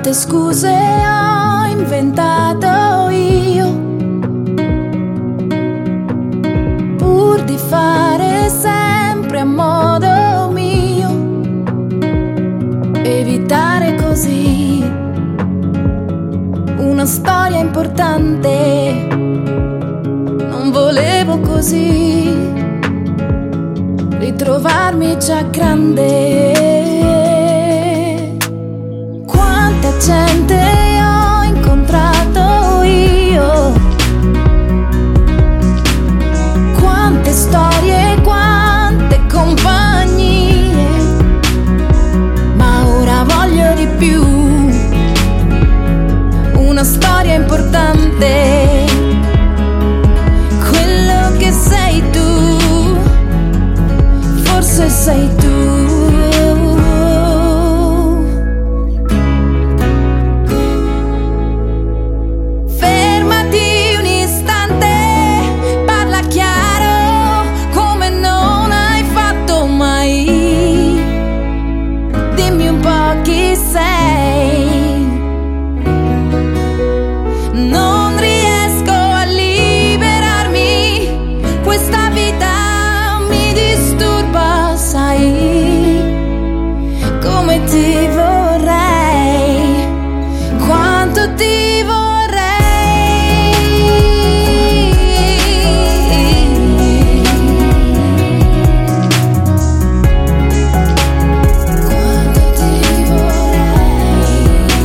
Quante scuse ho inventato io pur di fare sempre a modo mio, evitare così una storia importante. Non volevo così ritrovarmi già grande. Quanta gente ho incontrato io, quante storie, quante compagnie, ma ora voglio di più, una storia importante. Quello che sei tu, forse sei tu. Non riesco a liberarmi, questa vita mi disturba, sai, come ti vorrei, quanto ti vorrei. Quanto ti vorrei.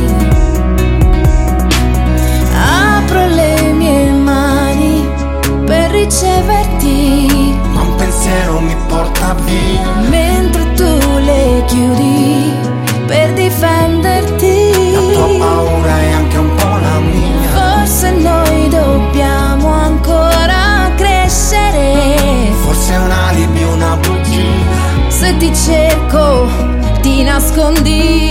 Apro le mie mani per riceverti, ma un pensiero mi porta via, mentre tu le chiudi per difenderti. la tua paura è anche un po' la mia. Forse noi dobbiamo ancora crescere, Forse è un alibi, una bugia. se ti cerco ti nascondi.